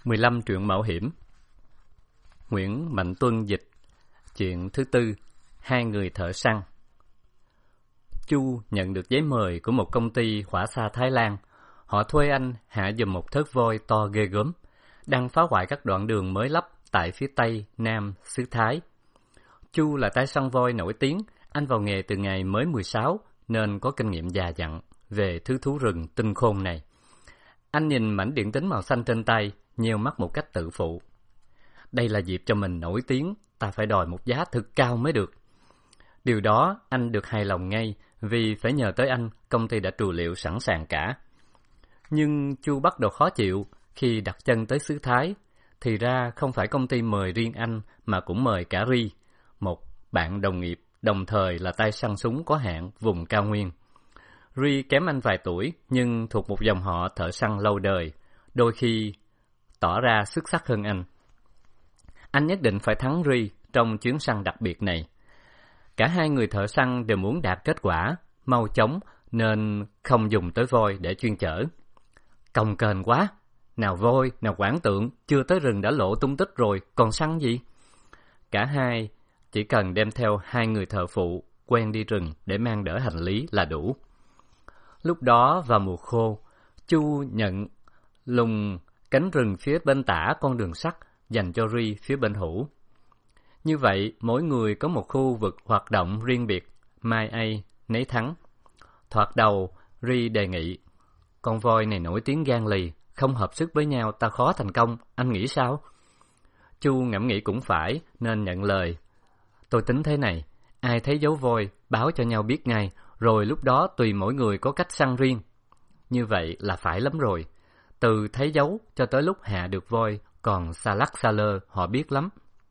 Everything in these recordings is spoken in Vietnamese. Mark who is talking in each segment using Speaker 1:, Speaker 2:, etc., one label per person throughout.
Speaker 1: 15 truyện mạo hiểm. Nguyễn Mạnh Tuân dịch. Chuyện thứ tư, hai người thợ săn. Chu nhận được giấy mời của một công ty hỏa xa Thái Lan. Họ thuê anh hạ giùm một thớt voi to ghê gớm, đang phá hoại các đoạn đường mới lắp tại phía tây nam xứ Thái. Chu là tay săn voi nổi tiếng, anh vào nghề từ ngày mới 16 nên có kinh nghiệm già dặn về thứ thú rừng tinh khôn này. Anh nhìn mảnh điện tính màu xanh trên tay, nheo mắt một cách tự phụ. Đây là dịp cho mình nổi tiếng, ta phải đòi một giá thực cao mới được. Điều đó anh được hài lòng ngay, vì phải nhờ tới anh, công ty đã trù liệu sẵn sàng cả. Nhưng Chu bắt đầu khó chịu khi đặt chân tới xứ Thái. Thì ra không phải công ty mời riêng anh, mà cũng mời cả Ri, một bạn đồng nghiệp, đồng thời là tay săn súng có hạn vùng cao nguyên. Ri kém anh vài tuổi, nhưng thuộc một dòng họ thợ săn lâu đời, đôi khi tỏ ra xuất sắc hơn anh. Anh nhất định phải thắng Ri trong chuyến săn đặc biệt này. Cả hai người thợ săn đều muốn đạt kết quả mau chóng, nên không dùng tới voi để chuyên chở. Cồng kềnh quá, nào voi, nào quảng tượng, chưa tới rừng đã lộ tung tích rồi, còn săn gì? Cả hai chỉ cần đem theo hai người thợ phụ quen đi rừng để mang đỡ hành lý là đủ. Lúc đó vào mùa khô, Chu nhận lùng cánh rừng phía bên tả con đường sắt dành cho Ri phía bên hữu. Như vậy, mỗi người có một khu vực hoạt động riêng biệt, mai ai nấy thắng. Thoạt đầu, Ri đề nghị, con voi này nổi tiếng gan lì, không hợp sức với nhau ta khó thành công, anh nghĩ sao? Chu ngẫm nghĩ cũng phải, nên nhận lời. Tôi tính thế này, ai thấy dấu voi, báo cho nhau biết ngay, rồi lúc đó tùy mỗi người có cách săn riêng. Như vậy là phải lắm rồi. Từ thấy dấu cho tới lúc hạ được voi, còn xa lắc xa lơ, họ biết lắm.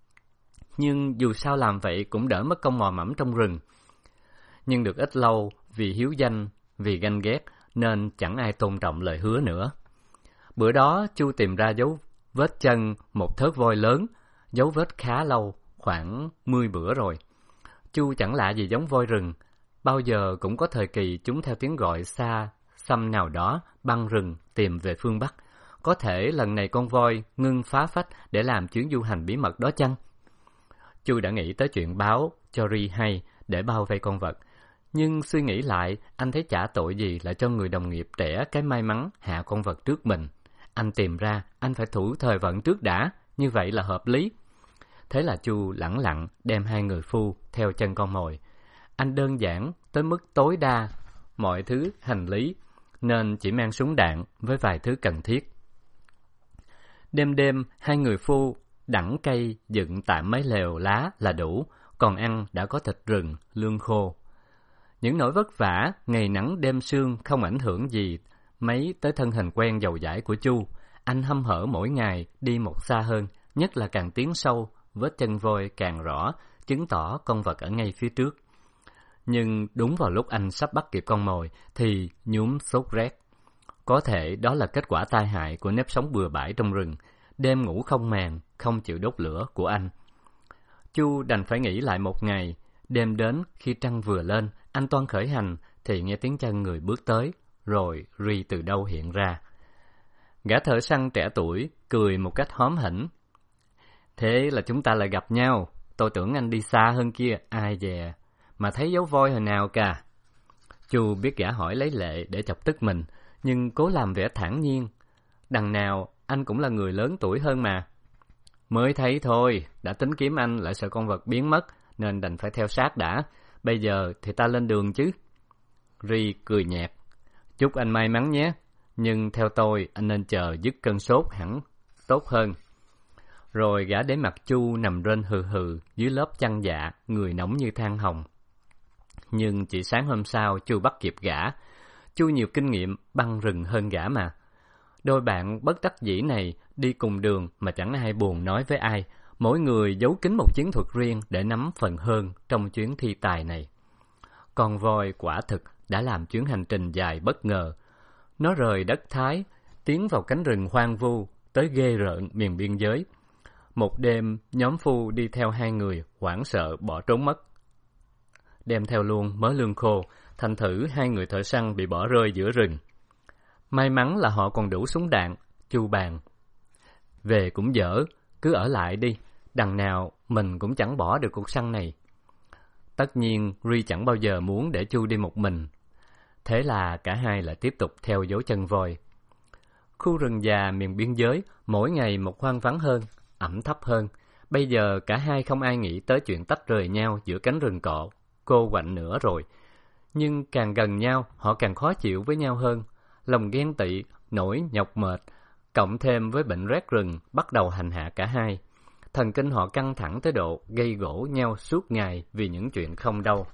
Speaker 1: Nhưng dù sao làm vậy cũng đỡ mất công mò mẫm trong rừng. Nhưng được ít lâu, vì hiếu danh, vì ganh ghét, nên chẳng ai tôn trọng lời hứa nữa. Bữa đó, Chu tìm ra dấu vết chân một thớt voi lớn, dấu vết khá lâu, khoảng 10 bữa rồi. Chu chẳng lạ gì giống voi rừng, bao giờ cũng có thời kỳ chúng theo tiếng gọi xa xăm nào đó băng rừng tìm về phương Bắc. Có thể lần này con voi ngưng phá phách để làm chuyến du hành bí mật đó chăng? Chu đã nghĩ tới chuyện báo cho Ri hay để bao vây con vật. Nhưng suy nghĩ lại, anh thấy chả tội gì lại cho người đồng nghiệp trẻ cái may mắn hạ con vật trước mình. Anh tìm ra, anh phải thủ thời vận trước đã, như vậy là hợp lý. Thế là Chu lẳng lặng đem hai người phu theo chân con mồi. Anh đơn giản tới mức tối đa mọi thứ hành lý, nên chỉ mang súng đạn với vài thứ cần thiết. Đêm hai người phu đẵng cây dựng tạm mấy lều lá là đủ, còn ăn đã có thịt rừng, lương khô. Những nỗi vất vả, ngày nắng đêm sương không ảnh hưởng gì mấy tới thân hình quen dầu dãi của Chu. Anh hăm hở mỗi ngày đi một xa hơn, nhất là càng tiến sâu, vết chân voi càng rõ, chứng tỏ con vật ở ngay phía trước. Nhưng đúng vào lúc anh sắp bắt kịp con mồi thì nhúm sốt rét. Có thể đó là kết quả tai hại của nếp sống bừa bãi trong rừng, đêm ngủ không màn, không chịu đốt lửa của anh. Chu đành phải nghỉ lại một ngày. Đêm đến, khi trăng vừa lên, anh toan khởi hành thì nghe tiếng chân người bước tới, rồi Ri từ đâu hiện ra. Gã thợ săn trẻ tuổi cười một cách hóm hỉnh. Thế là chúng ta lại gặp nhau. Tôi tưởng anh đi xa hơn kia, ai dè mà thấy dấu voi hồi nào cả. Chu biết gã hỏi lấy lệ để chọc tức mình, nhưng cố làm vẻ thản nhiên. Đằng nào anh cũng là người lớn tuổi hơn mà. Mới thấy thôi, đã tính kiếm anh lại sợ con vật biến mất, nên đành phải theo sát đã. Bây giờ thì ta lên đường chứ. Ri cười nhạt. Chúc anh may mắn nhé, nhưng theo tôi anh nên chờ dứt cơn sốt hẳn tốt hơn. Rồi gã để mặt Chu nằm rên hừ hừ dưới lớp chăn dạ, người nóng như than hồng. Nhưng chỉ sáng hôm sau Chu bắt kịp gã. Chu nhiều kinh nghiệm băng rừng hơn gã mà. Đôi bạn bất đắc dĩ này đi cùng đường mà chẳng ai buồn nói với ai. Mỗi người giấu kín một chiến thuật riêng để nắm phần hơn trong chuyến thi tài này. Con voi quả thực đã làm chuyến hành trình dài bất ngờ. Nó rời đất Thái, tiến vào cánh rừng hoang vu, tới ghê rợn miền biên giới. Một đêm, nhóm phu đi theo hai người, hoảng sợ bỏ trốn mất. Đem theo luôn mớ lương khô, thành thử hai người thợ săn bị bỏ rơi giữa rừng. May mắn là họ còn đủ súng đạn, Chu bàn. về cũng dở, cứ ở lại đi, đằng nào mình cũng chẳng bỏ được cuộc săn này. Tất nhiên, Ri chẳng bao giờ muốn để Chu đi một mình. Thế là cả hai lại tiếp tục theo dấu chân voi. Khu rừng già miền biên giới mỗi ngày một hoang vắng hơn, ẩm thấp hơn. Bây giờ cả hai không ai nghĩ tới chuyện tách rời nhau giữa cánh rừng cọ, cô quạnh nữa rồi. Nhưng càng gần nhau, họ càng khó chịu với nhau hơn. Lòng ghen tị, nỗi nhọc mệt, cộng thêm với bệnh rét rừng bắt đầu hành hạ cả hai. Thần kinh họ căng thẳng tới độ gây gổ nhau suốt ngày vì những chuyện không đâu.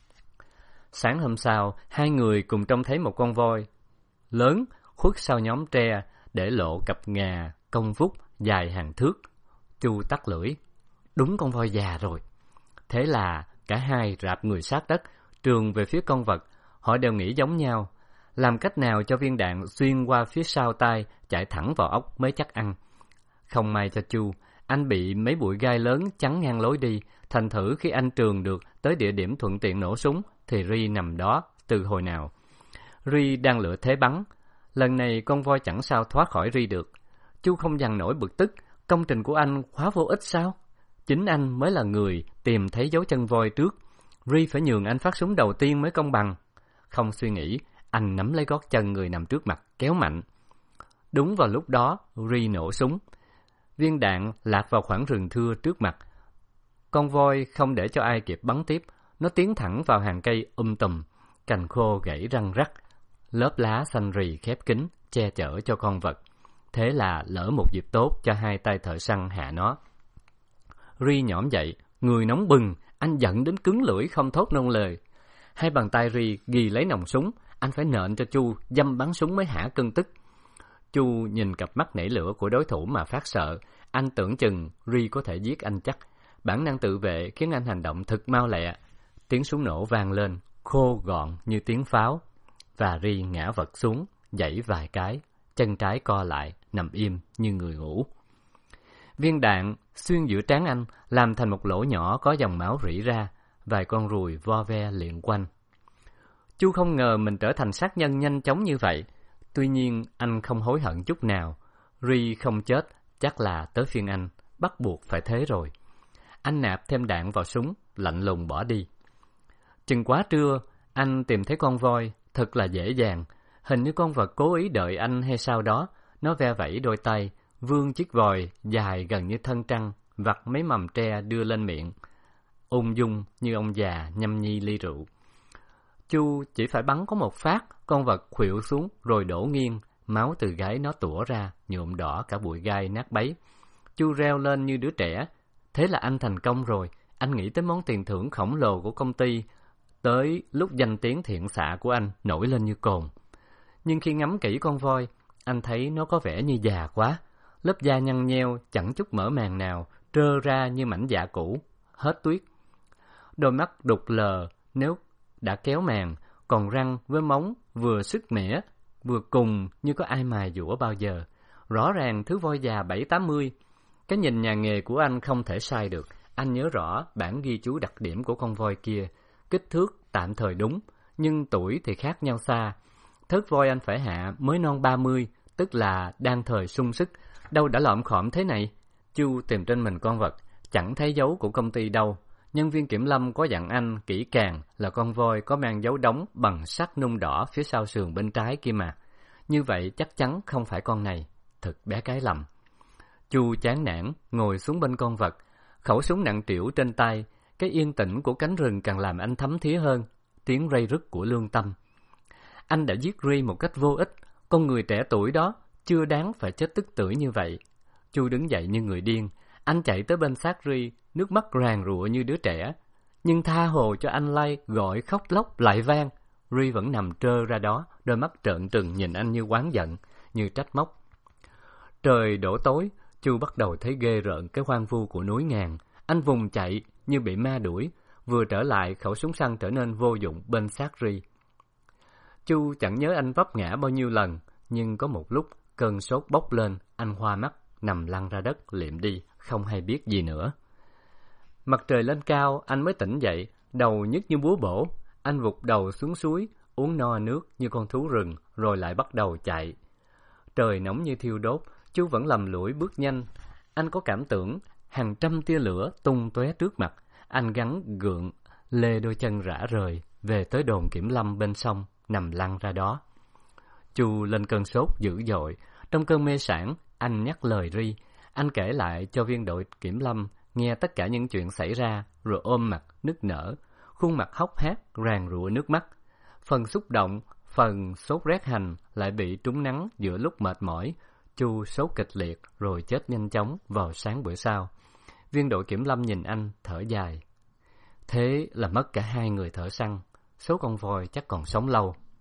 Speaker 1: Sáng hôm sau, hai người cùng trông thấy một con voi lớn khuất sau nhóm tre, để lộ cặp ngà cong vút dài hàng thước. Chu tắt lưỡi, đúng con voi già rồi. Thế là cả hai rạp người sát đất, trườn về phía con vật. Họ đều nghĩ giống nhau, làm cách nào cho viên đạn xuyên qua phía sau tai, chạy thẳng vào ốc mới chắc ăn. Không may cho Chu, anh bị mấy bụi gai lớn chắn ngang lối đi. Thành thử khi anh trườn được tới địa điểm thuận tiện nổ súng, thì Ri nằm đó từ hồi nào. Ri đang lựa thế bắn. Lần này con voi chẳng sao thoát khỏi Ri được. Chu không dằn nổi bực tức, công trình của anh quá vô ích sao? Chính anh mới là người tìm thấy dấu chân voi trước. Ri phải nhường anh phát súng đầu tiên mới công bằng. Không suy nghĩ, anh nắm lấy gót chân người nằm trước mặt, kéo mạnh. Đúng vào lúc đó, Ri nổ súng. Viên đạn lạc vào khoảng rừng thưa trước mặt. Con voi không để cho ai kịp bắn tiếp, nó tiến thẳng vào hàng cây tùm, cành khô gãy răng rắc, lớp lá xanh rì khép kín che chở cho con vật. Thế là lỡ một dịp tốt cho hai tay thợ săn hạ nó. Ri nhõm dậy, người nóng bừng, anh giận đến cứng lưỡi không thốt nông lời. Hai bàn tay Ri ghi lấy nòng súng, anh phải nện cho Chu dăm bắn súng mới hả cơn tức. Chu nhìn cặp mắt nảy lửa của đối thủ mà phát sợ, anh tưởng chừng Ri có thể giết anh chắc. Bản năng tự vệ khiến anh hành động thật mau lẹ. Tiếng súng nổ vang lên, khô gọn như tiếng pháo, và Ri ngã vật xuống, giãy vài cái, chân trái co lại, nằm im như người ngủ. Viên đạn xuyên giữa trán anh, làm thành một lỗ nhỏ có dòng máu rỉ ra, vài con ruồi vo ve liệng quanh. Chu không ngờ mình trở thành sát nhân nhanh chóng như vậy. Tuy nhiên anh không hối hận chút nào. Ri không chết, chắc là tới phiên anh, bắt buộc phải thế rồi. Anh nạp thêm đạn vào súng, lạnh lùng bỏ đi. Chừng quá trưa, anh tìm thấy con voi, thật là dễ dàng. Hình như con vật cố ý đợi anh hay sao đó. Nó ve vẫy đôi tay, vươn chiếc vòi dài gần như thân trăng, vặt mấy mầm tre đưa lên miệng, ung dung như ông già nhâm nhi ly rượu. Chu chỉ phải bắn có một phát, con vật khuỵu xuống rồi đổ nghiêng, máu từ gáy nó tủa ra, nhuộm đỏ cả bụi gai nát bấy. Chu reo lên như đứa trẻ. Thế là anh thành công rồi. Anh nghĩ tới món tiền thưởng khổng lồ của công ty, tới lúc danh tiếng thiện xạ của anh nổi lên như cồn. Nhưng khi ngắm kỹ con voi, anh thấy nó có vẻ như già quá. Lớp da nhăn nheo, chẳng chút mở màng nào, trơ ra như mảnh dạ cũ, hết tuyết. Đôi mắt đục lờ nếu đã kéo màng, còn răng với móng vừa sứt mẻ, vừa cùng như có ai mài dũa bao giờ. Rõ ràng thứ voi già 7-80. Cái nhìn nhà nghề của anh không thể sai được. Anh nhớ rõ bản ghi chú đặc điểm của con voi kia. Kích thước tạm thời đúng, nhưng tuổi thì khác nhau xa. Thớt voi anh phải hạ mới non 30, tức là đang thời sung sức. Đâu đã lọm khọm thế này? Chu tìm trên mình con vật, chẳng thấy dấu của công ty đâu. Nhân viên kiểm lâm có dặn anh kỹ càng là con voi có mang dấu đóng bằng sắt nung đỏ phía sau sườn bên trái kia mà. Như vậy chắc chắn không phải con này. Thật bé cái lầm. Chu chán nản ngồi xuống bên con vật, khẩu súng nặng trĩu trên tay. Cái yên tĩnh của cánh rừng càng làm anh thấm thía hơn. Tiếng rây rứt của lương tâm. Anh đã giết Ri một cách vô ích. Con người trẻ tuổi đó chưa đáng phải chết tức tưởi như vậy. Chu đứng dậy như người điên. Anh chạy tới bên xác Ri, nước mắt ràn rụa như đứa trẻ. Nhưng tha hồ cho anh lay, gọi khóc lóc lại vang. Ri vẫn nằm trơ ra đó, đôi mắt trợn trừng nhìn anh như oán giận, như trách móc. Trời đổ tối, Chu bắt đầu thấy ghê rợn cái hoang vu của núi ngàn. Anh vùng chạy như bị ma đuổi. Vừa trở lại, khẩu súng săn trở nên vô dụng bên xác Ri. Chu chẳng nhớ anh vấp ngã bao nhiêu lần, nhưng có một lúc cơn sốt bốc lên, anh hoa mắt, nằm lăn ra đất liệm đi, không hay biết gì nữa. Mặt trời lên cao, anh mới tỉnh dậy, đầu nhức như búa bổ. Anh vụt đầu xuống suối, uống no nước như con thú rừng, rồi lại bắt đầu chạy. Trời nóng như thiêu đốt, Chu vẫn lầm lũi bước nhanh. Anh có cảm tưởng hàng trăm tia lửa tung tóe trước mặt. Anh gắng gượng, lê đôi chân rã rời về tới đồn kiểm lâm bên sông, nằm lăn ra đó. Chu lên cơn sốt dữ dội. Trong cơn mê sảng, anh nhắc lời Ri. Anh kể lại cho viên đội kiểm lâm nghe tất cả những chuyện xảy ra, rồi ôm mặt nức nở, khuôn mặt hốc hác ràn rụa nước mắt. Phần xúc động, phần sốt rét hành lại bị trúng nắng giữa lúc mệt mỏi. Chu sốt kịch liệt rồi chết nhanh chóng vào sáng bữa sau. Viên đội kiểm lâm nhìn anh thở dài. Thế là mất cả hai người thợ săn. Số con voi chắc còn sống lâu.